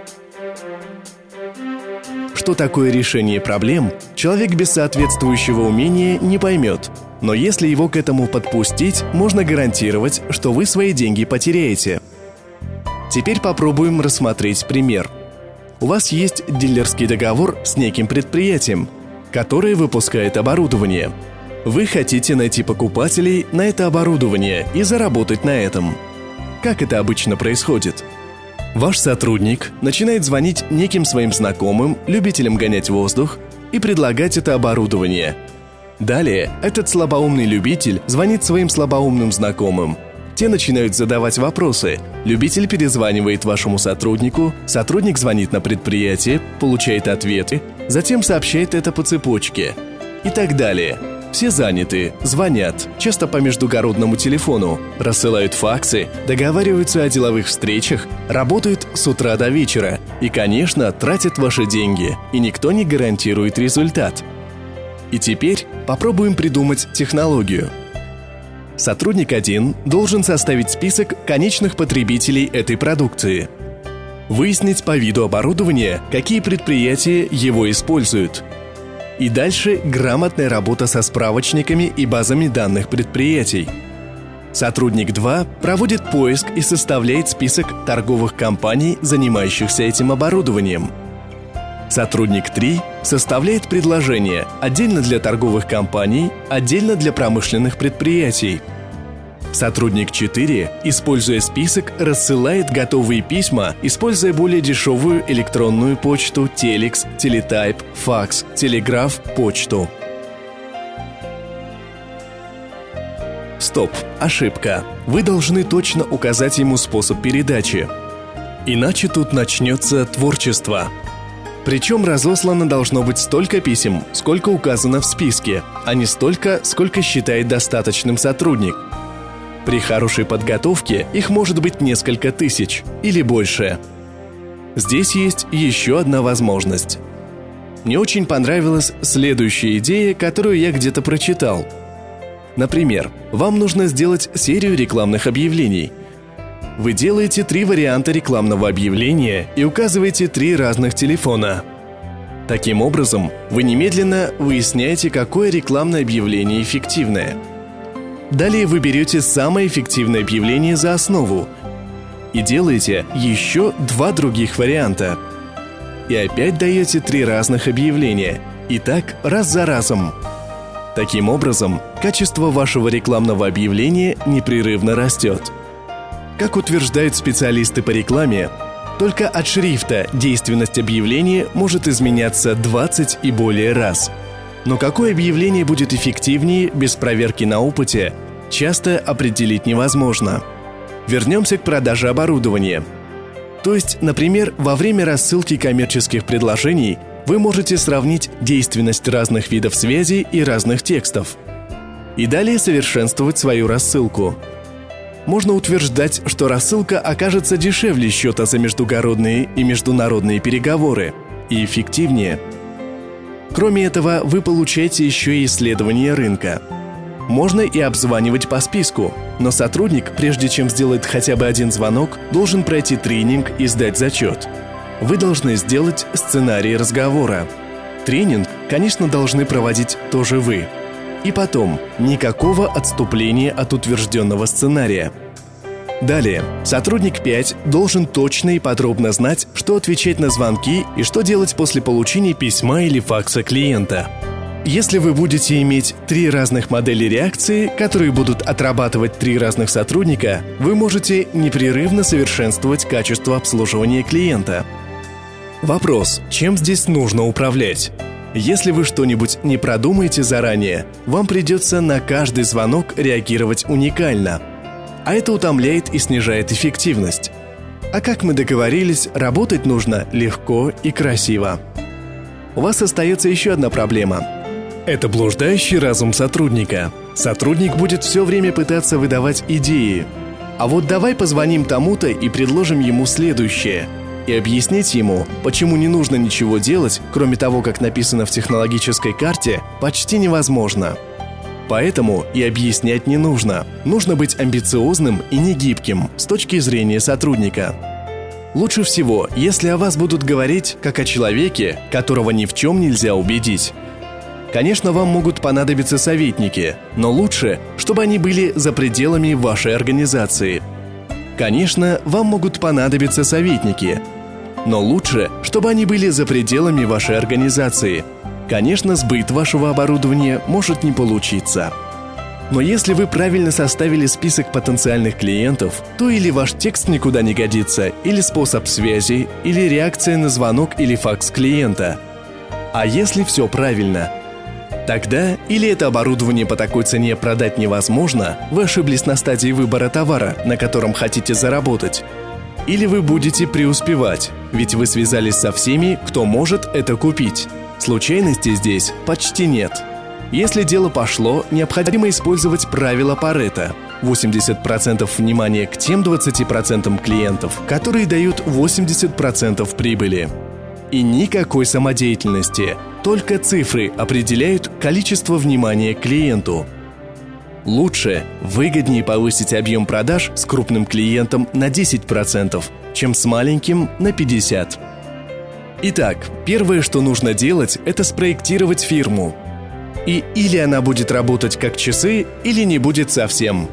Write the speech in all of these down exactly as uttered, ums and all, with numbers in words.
Что такое решение проблем, человек без соответствующего умения не поймет. Но если его к этому подпустить, можно гарантировать, что вы свои деньги потеряете. Теперь попробуем рассмотреть пример. У вас есть дилерский договор с неким предприятием, которое выпускает оборудование. Вы хотите найти покупателей на это оборудование и заработать на этом. Как это обычно происходит? Ваш сотрудник начинает звонить неким своим знакомым, любителям гонять воздух, и предлагать это оборудование. Далее этот слабоумный любитель звонит своим слабоумным знакомым. Те начинают задавать вопросы. Любитель перезванивает вашему сотруднику, сотрудник звонит на предприятие, получает ответы, затем сообщает это по цепочке. И так далее. Все заняты, звонят, часто по междугородному телефону, рассылают факсы, договариваются о деловых встречах, работают с утра до вечера и, конечно, тратят ваши деньги, и никто не гарантирует результат. И теперь попробуем придумать технологию. Сотрудник один должен составить список конечных потребителей этой продукции. Выяснить по виду оборудования, какие предприятия его используют. И дальше грамотная работа со справочниками и базами данных предприятий. Сотрудник два проводит поиск и составляет список торговых компаний, занимающихся этим оборудованием. Сотрудник три составляет предложения отдельно для торговых компаний, отдельно для промышленных предприятий. Сотрудник четыре, используя список, рассылает готовые письма, используя более дешевую электронную почту, телекс, телетайп, факс, телеграф, почту. Стоп, ошибка. Вы должны точно указать ему способ передачи. Иначе тут начнется творчество. Причем разослано должно быть столько писем, сколько указано в списке, а не столько, сколько считает достаточным сотрудник. При хорошей подготовке их может быть несколько тысяч или больше. Здесь есть еще одна возможность. Мне очень понравилась следующая идея, которую я где-то прочитал. Например, вам нужно сделать серию рекламных объявлений. Вы делаете три варианта рекламного объявления и указываете три разных телефона. Таким образом, вы немедленно выясняете, какое рекламное объявление эффективное. Далее вы берете самое эффективное объявление за основу и делаете еще два других варианта. И опять даете три разных объявления. И так раз за разом. Таким образом, качество вашего рекламного объявления непрерывно растет. Как утверждают специалисты по рекламе, только от шрифта действенность объявления может изменяться двадцать и более раз. Но какое объявление будет эффективнее без проверки на опыте, часто определить невозможно. Вернемся к продаже оборудования. То есть, например, во время рассылки коммерческих предложений вы можете сравнить действенность разных видов связи и разных текстов. И далее совершенствовать свою рассылку. Можно утверждать, что рассылка окажется дешевле счета за междугородные и международные переговоры и эффективнее. Кроме этого, вы получаете еще и исследование рынка. Можно и обзванивать по списку, но сотрудник, прежде чем сделать хотя бы один звонок, должен пройти тренинг и сдать зачет. Вы должны сделать сценарий разговора. Тренинг, конечно, должны проводить тоже вы. И потом, никакого отступления от утвержденного сценария. Далее, сотрудник пять должен точно и подробно знать, что отвечать на звонки и что делать после получения письма или факса клиента. Если вы будете иметь три разных модели реакции, которые будут отрабатывать три разных сотрудника, вы можете непрерывно совершенствовать качество обслуживания клиента. Вопрос: чем здесь нужно управлять? Если вы что-нибудь не продумаете заранее, вам придется на каждый звонок реагировать уникально. А это утомляет и снижает эффективность. А как мы договорились, работать нужно легко и красиво. У вас остается еще одна проблема. Это блуждающий разум сотрудника. Сотрудник будет все время пытаться выдавать идеи. А вот давай позвоним тому-то и предложим ему следующее. И объяснить ему, почему не нужно ничего делать, кроме того, как написано в технологической карте, почти невозможно. Поэтому и объяснять не нужно. Нужно быть амбициозным и негибким с точки зрения сотрудника. Лучше всего, если о вас будут говорить как о человеке, которого ни в чем нельзя убедить. Конечно, вам могут понадобиться советники, но лучше, чтобы они были за пределами вашей организации. Конечно, вам могут понадобиться советники, но лучше, чтобы они были за пределами вашей организации. Конечно, сбыт вашего оборудования может не получиться. Но если вы правильно составили список потенциальных клиентов, то или ваш текст никуда не годится, или способ связи, или реакция на звонок или факс клиента. А если все правильно, тогда или это оборудование по такой цене продать невозможно, вы ошиблись на стадии выбора товара, на котором хотите заработать, или вы будете преуспевать, ведь вы связались со всеми, кто может это купить. Случайностей здесь почти нет. Если дело пошло, необходимо использовать правило Парето. восемьдесят процентов внимания к тем двадцати процентам клиентов, которые дают восемьдесят процентов прибыли. И никакой самодеятельности, только цифры определяют количество внимания к клиенту. Лучше, выгоднее повысить объем продаж с крупным клиентом на десять процентов, чем с маленьким на пятьдесят процентов. Итак, первое, что нужно делать, это спроектировать фирму. И или она будет работать как часы, или не будет совсем.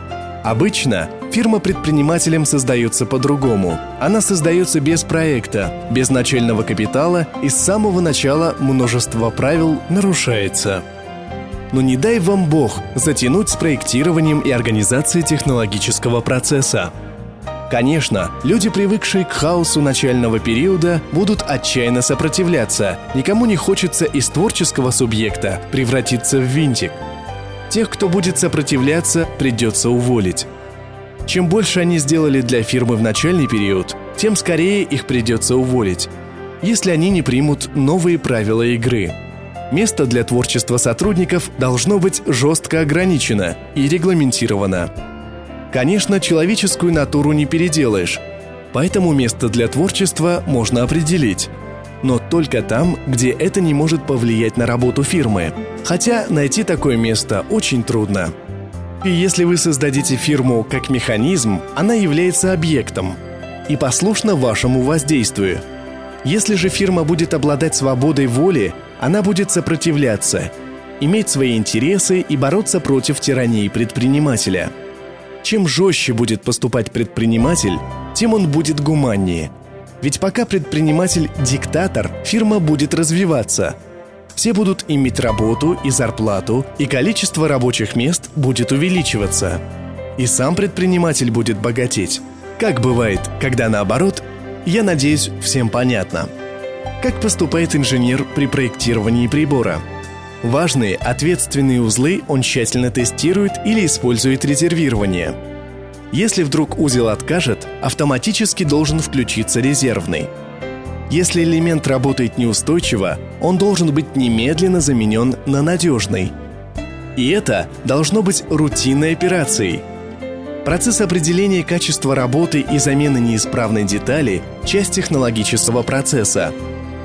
Обычно фирма предпринимателем создается по-другому. Она создается без проекта, без начального капитала, и с самого начала множество правил нарушается. Но не дай вам Бог затянуть с проектированием и организацией технологического процесса. Конечно, люди, привыкшие к хаосу начального периода, будут отчаянно сопротивляться. Никому не хочется из творческого субъекта превратиться в винтик. Тех, кто будет сопротивляться, придется уволить. Чем больше они сделали для фирмы в начальный период, тем скорее их придется уволить, если они не примут новые правила игры. Место для творчества сотрудников должно быть жестко ограничено и регламентировано. Конечно, человеческую натуру не переделаешь, поэтому место для творчества можно определить. Но только там, где это не может повлиять на работу фирмы. Хотя найти такое место очень трудно. И если вы создадите фирму как механизм, она является объектом и послушна вашему воздействию. Если же фирма будет обладать свободой воли, она будет сопротивляться, иметь свои интересы и бороться против тирании предпринимателя. Чем жестче будет поступать предприниматель, тем он будет гуманнее. Ведь пока предприниматель диктатор, фирма будет развиваться. Все будут иметь работу и зарплату, и количество рабочих мест будет увеличиваться. И сам предприниматель будет богатеть. Как бывает, когда наоборот, я надеюсь, всем понятно. Как поступает инженер при проектировании прибора? Важные, ответственные узлы он тщательно тестирует или использует резервирование. Если вдруг узел откажет, автоматически должен включиться резервный. Если элемент работает неустойчиво, он должен быть немедленно заменен на надежный. И это должно быть рутинной операцией. Процесс определения качества работы и замены неисправной детали – часть технологического процесса.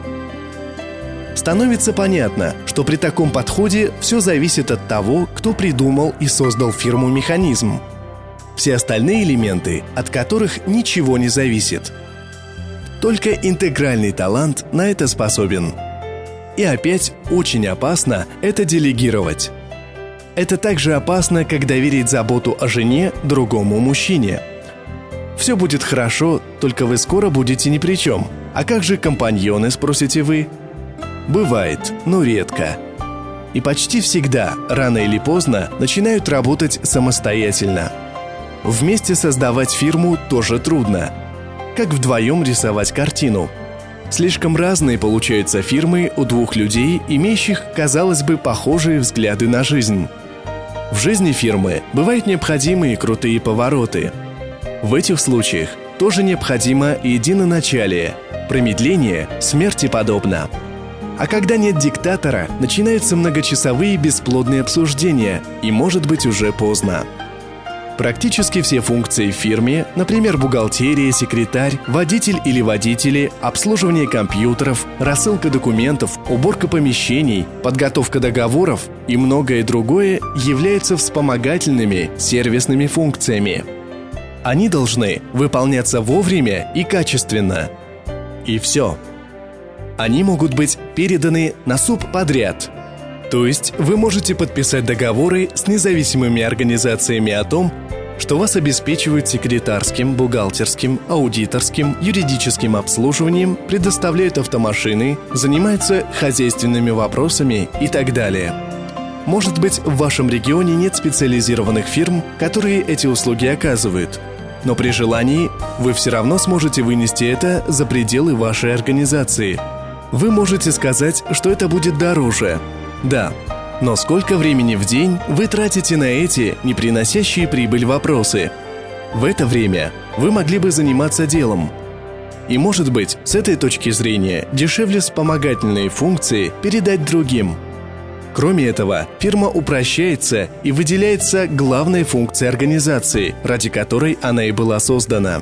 Становится понятно, что при таком подходе все зависит от того, кто придумал и создал фирму-механизм. Все остальные элементы, от которых ничего не зависит. Только интегральный талант на это способен. И опять очень опасно это делегировать. Это так же опасно, как доверить заботу о жене другому мужчине. Все будет хорошо, только вы скоро будете ни при чем. А как же компаньоны, спросите вы? Бывает, но редко. И почти всегда, рано или поздно, начинают работать самостоятельно. Вместе создавать фирму тоже трудно. Как вдвоем рисовать картину. Слишком разные получаются фирмы у двух людей, имеющих, казалось бы, похожие взгляды на жизнь. В жизни фирмы бывают необходимые крутые повороты. В этих случаях тоже необходимо единоначалие. Промедление смерти подобно. А когда нет диктатора, начинаются многочасовые бесплодные обсуждения, и может быть уже поздно. Практически все функции в фирме, например, бухгалтерия, секретарь, водитель или водители, обслуживание компьютеров, рассылка документов, уборка помещений, подготовка договоров и многое другое, являются вспомогательными сервисными функциями. Они должны выполняться вовремя и качественно. И все. Они могут быть переданы на субподряд. То есть вы можете подписать договоры с независимыми организациями о том, что вас обеспечивают секретарским, бухгалтерским, аудиторским, юридическим обслуживанием, предоставляют автомашины, занимаются хозяйственными вопросами и так далее. Может быть, в вашем регионе нет специализированных фирм, которые эти услуги оказывают, но при желании вы все равно сможете вынести это за пределы вашей организации. Вы можете сказать, что это будет дороже. Да, но сколько времени в день вы тратите на эти, не приносящие прибыль вопросы? В это время вы могли бы заниматься делом. И, может быть, с этой точки зрения дешевле вспомогательные функции передать другим. Кроме этого, фирма упрощается и выделяется главной функцией организации, ради которой она и была создана.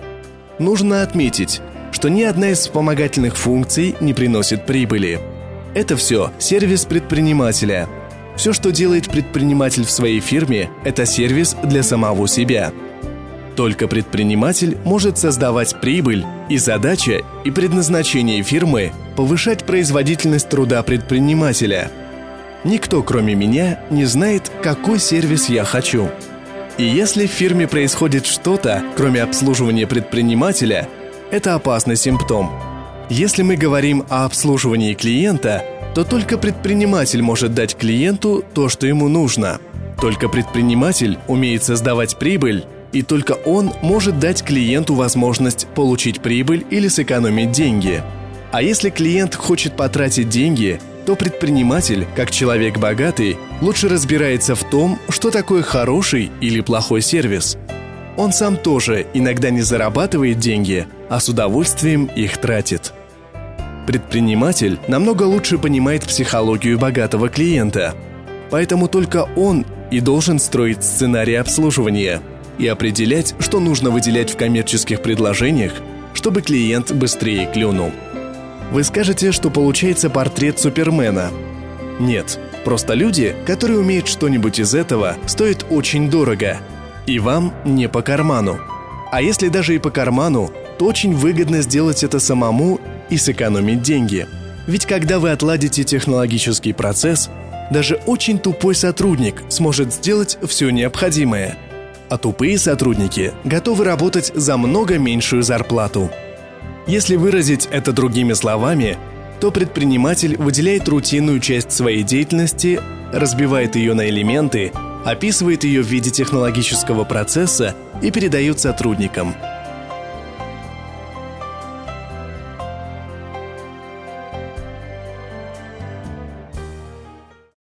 Нужно отметить, что ни одна из вспомогательных функций не приносит прибыли. Это все сервис предпринимателя. Все, что делает предприниматель в своей фирме, это сервис для самого себя. Только предприниматель может создавать прибыль, и задача и предназначение фирмы – повышать производительность труда предпринимателя. Никто, кроме меня, не знает, какой сервис я хочу. И если в фирме происходит что-то, кроме обслуживания предпринимателя, это опасный симптом. Если мы говорим о обслуживании клиента, то только предприниматель может дать клиенту то, что ему нужно. Только предприниматель умеет создавать прибыль, и только он может дать клиенту возможность получить прибыль или сэкономить деньги. А если клиент хочет потратить деньги, то предприниматель, как человек богатый, лучше разбирается в том, что такое хороший или плохой сервис. Он сам тоже иногда не зарабатывает деньги, а с удовольствием их тратит. Предприниматель намного лучше понимает психологию богатого клиента, поэтому только он и должен строить сценарий обслуживания и определять, что нужно выделять в коммерческих предложениях, чтобы клиент быстрее клюнул. Вы скажете, что получается портрет Супермена. Нет, просто люди, которые умеют что-нибудь из этого, стоят очень дорого, и вам не по карману. А если даже и по карману, то очень выгодно сделать это самому и сэкономить деньги. Ведь когда вы отладите технологический процесс, даже очень тупой сотрудник сможет сделать все необходимое, а тупые сотрудники готовы работать за много меньшую зарплату. Если выразить это другими словами, то предприниматель выделяет рутинную часть своей деятельности, разбивает ее на элементы, описывает ее в виде технологического процесса и передает сотрудникам.